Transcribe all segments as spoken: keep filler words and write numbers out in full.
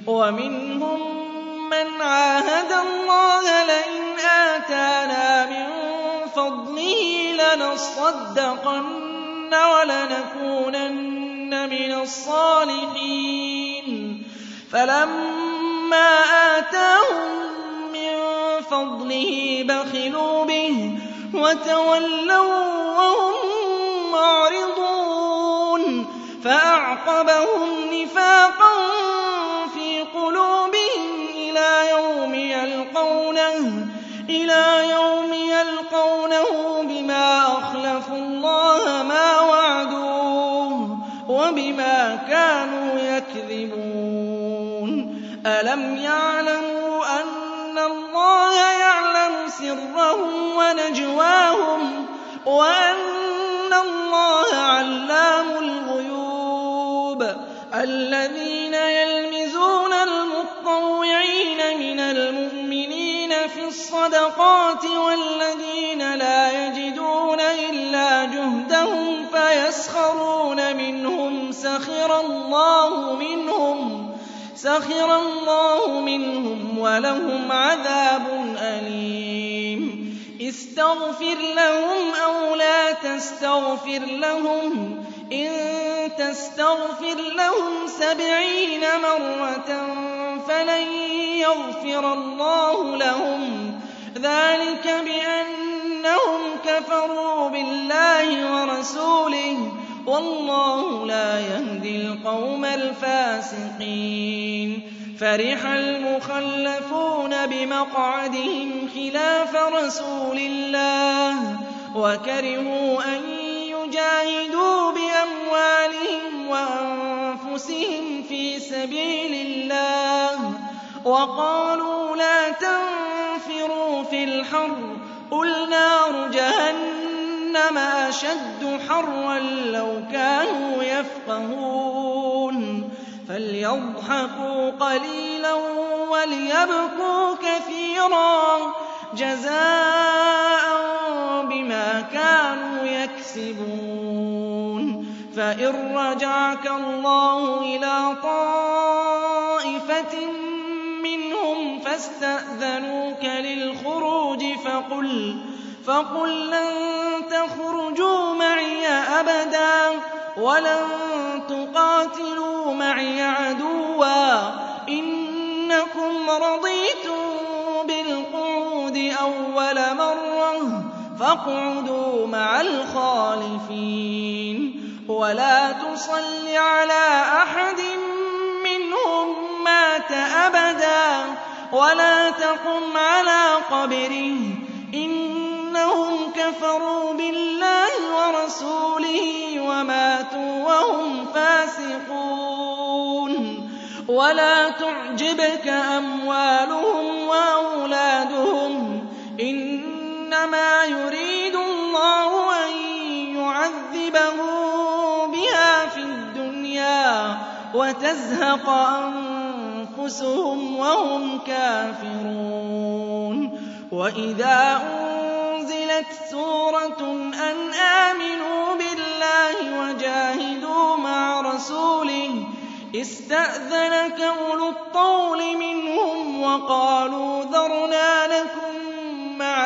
وَمِنْهُم مَّنْ عَاهَدَ اللَّهَ لَئِنْ آتَانَا مِن فَضْلِهِ لَنَصَّدَّقَنَّ وَلَنَكُونَنَّ مِنَ الصَّالِحِينَ فَلَمَّا آتَاهُم مِّن فَضْلِهِ بَخِلُوا بِهِ وَتَوَلَّوا وَّهُم مُّعْرِضُونَ فَأَعْقَبَهُمْ نِفَاقًا فِي قُلُوبِهِمْ إِلَىٰ يَوْمِ يَلْقَوْنَهُ بِمَا أَخْلَفُوا اللَّهَ مَا وَعَدُوهُ وَبِمَا كَانُوا يَكْذِبُونَ أَلَمْ يَعْلَمُوا أَنَّ اللَّهَ يَعْلَمُ سِرَّهُمْ وَنَجْوَاهُمْ وَأَنَّ اللَّهَ عَلَّامُ الْغُيُوبِ الَّذِينَ يَلْمِزُونَ الْمُطَّوِّعِينَ مِنَ الْمُؤْمِنِينَ فِي الصَّدَقَاتِ وَالَّذِينَ لَا يَجِدُونَ إِلَّا جُهْدَهُمْ فَيَسْخَرُونَ مِنْهُمْ سَخِرَ اللَّهُ مِنْهُمْ وَلَهُمْ عَذَابٌ أَلِيمٌ اسْتَغْفِرْ لَهُمْ أَوْ لَا تَسْتَغْفِرْ لَهُمْ إِن تَسْتَغْفِرْ لَهُمْ سَبْعِينَ مَرَّةً فَلَن يَغْفِرَ اللَّهُ لَهُمْ ذَٰلِكَ بِأَنَّهُمْ كَفَرُوا بِاللَّهِ وَرَسُولِهِ ۗ وَاللَّهُ لَا يَهْدِي الْقَوْمَ الْفَاسِقِينَ فَرِحَ الْمُخَلَّفُونَ بِمَقْعَدِهِمْ خِلَافَ رَسُولِ اللَّهِ وَكَرِهُوا أَن يُجَاهِدُوا بِأَمْوَالِهِمْ وَأَنفُسِهِمْ فِي سَبِيلِ اللَّهِ وَقَالُوا لَا تَنفِرُوا فِي الْحَرِّ قُلْ نَارُ جَهَنَّمَ أَشَدُّ حَرًّا لَّوْ كَانُوا يَفْقَهُونَ فَلْيَضْحَكُوا قَلِيلًا وَلْيَبْكُوا كَثِيرًا جَزَاءً بِمَا كَانُوا يَكْسِبُونَ فَإِن رَّجَعَكَ اللَّهُ إِلَىٰ طَائِفَةٍ مِّنْهُمْ فَاسْتَأْذَنُوكَ لِلْخُرُوجِ فَقُل لَّن تَخْرُجُوا مَعِيَ أَبَدًا وَلَن تُقَاتِلُوا مَعِيَ عَدُوًّا ۖ إِنَّكُمْ رَضِيتُم بِالْقُعُودِ أَوَّلَ مَرَّةٍ فَاقْعُدُوا مَعَ الْخَالِفِينَ وَلَا تُصَلِّ عَلَىٰ أَحَدٍ مِّنْهُم مَّاتَ أَبَدًا وَلَا تَقُمْ عَلَىٰ قَبْرِهِ ۖ إِنَّهُمْ كَفَرُوا بِاللَّهِ وَرَسُولِهِ وَمَاتُوا وَهُمْ فَاسِقُونَ وَلَا تُعْجِبْكَ أَمْوَالُهُمْ وَأَوْلَادُهُمْ ۚ إِنَّمَا يُرِيدُ اللَّهُ أَن يُعَذِّبَهُم بِهَا فِي الدُّنْيَا وَتَزْهَقَ أَنفُسُهُمْ وَهُمْ كَافِرُونَ وَإِذَا أُنزِلَتْ سُورَةٌ أَنْ آمِنُوا بِاللَّهِ وَجَاهِدُوا مَعَ رَسُولِهِ اسْتَأْذَنَكَ أُولُو الطَّوْلِ مِنْهُمْ وَقَالُوا ذَرْنَا نَكُن مَّعَ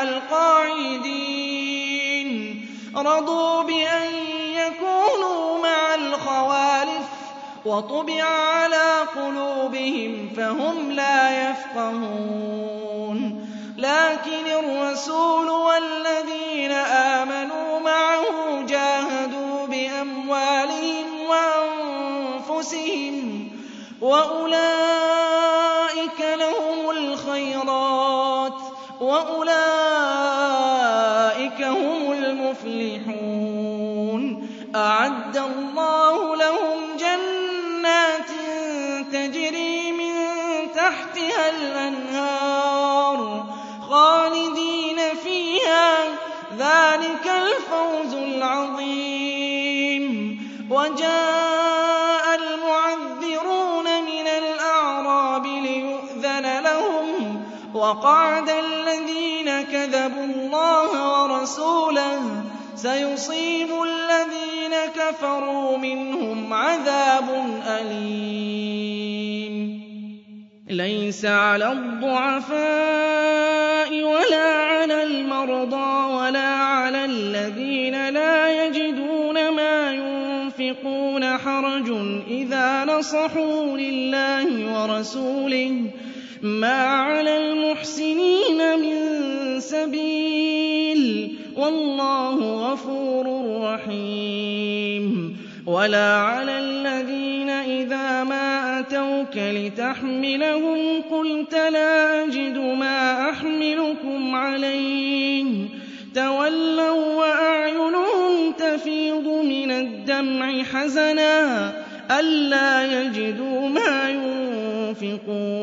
الْقَاعِدِينَ رَضُوا بِأَن يَكُونُوا مَعَ الْخَوَالِفِ وَطُبِعَ عَلَىٰ قُلُوبِهِمْ فَهُمْ لَا يَفْقَهُونَ لَٰكِنِ الرَّسُولُ وَالَّذِينَ آمَنُوا مَعَهُ جَاهَدُوا بِأَمْوَالِهِمْ وَأَنفُسِهِمْ وَأُولَٰئِكَ لَهُمُ الْخَيْرَاتُ وَأُولَٰئِكَ هُمُ الْمُفْلِحُونَ أَعَدَّ اللَّهُ لَهُمْ جَنَّاتٍ تَجْرِي مِن تَحْتِهَا الْأَنْهَارُ خَالِدِينَ فِيهَا ۚ ذَٰلِكَ الْفَوْزُ الْعَظِيمُ وَجَاءَ الْمُعَذِّرُونَ مِنَ الْأَعْرَابِ لِيُؤْذَنَ لَهُمْ وَقَعَدَ الَّذِينَ كَذَبُوا اللَّهَ وَرَسُولَهُ ۚ سَيُصِيبُ الَّذِينَ كَفَرُوا مِنْهُمْ عَذَابٌ أَلِيمٌ لَيْسَ عَلَى الضُّعَفَاءِ وَلَا عَلَى الْمَرْضَىٰ وَلَا عَلَى الَّذِينَ لَا يَجِدُونَ مَا يُنفِقُونَ حَرَجٌ إِذَا نَصَحُوا لِلَّهِ وَرَسُولِهِ ۚ مَا عَلَى الْمُحْسِنِينَ مِن سَبِيلٍ ۚ وَاللَّهُ غَفُورٌ رَّحِيمٌ. وَلَا عَلَى الَّذِينَ إِذَا مَا أَتَوْكَ لِتَحْمِلَهُمْ قُلْتَ لَا أَجِدُ مَا أَحْمِلُكُمْ عَلَيْهِ تَوَلَّوا وَّأَعْيُنُهُمْ تَفِيضُ مِنَ الدَّمْعِ حَزَنًا أَلَّا يَجِدُوا مَا يُنفِقُونَ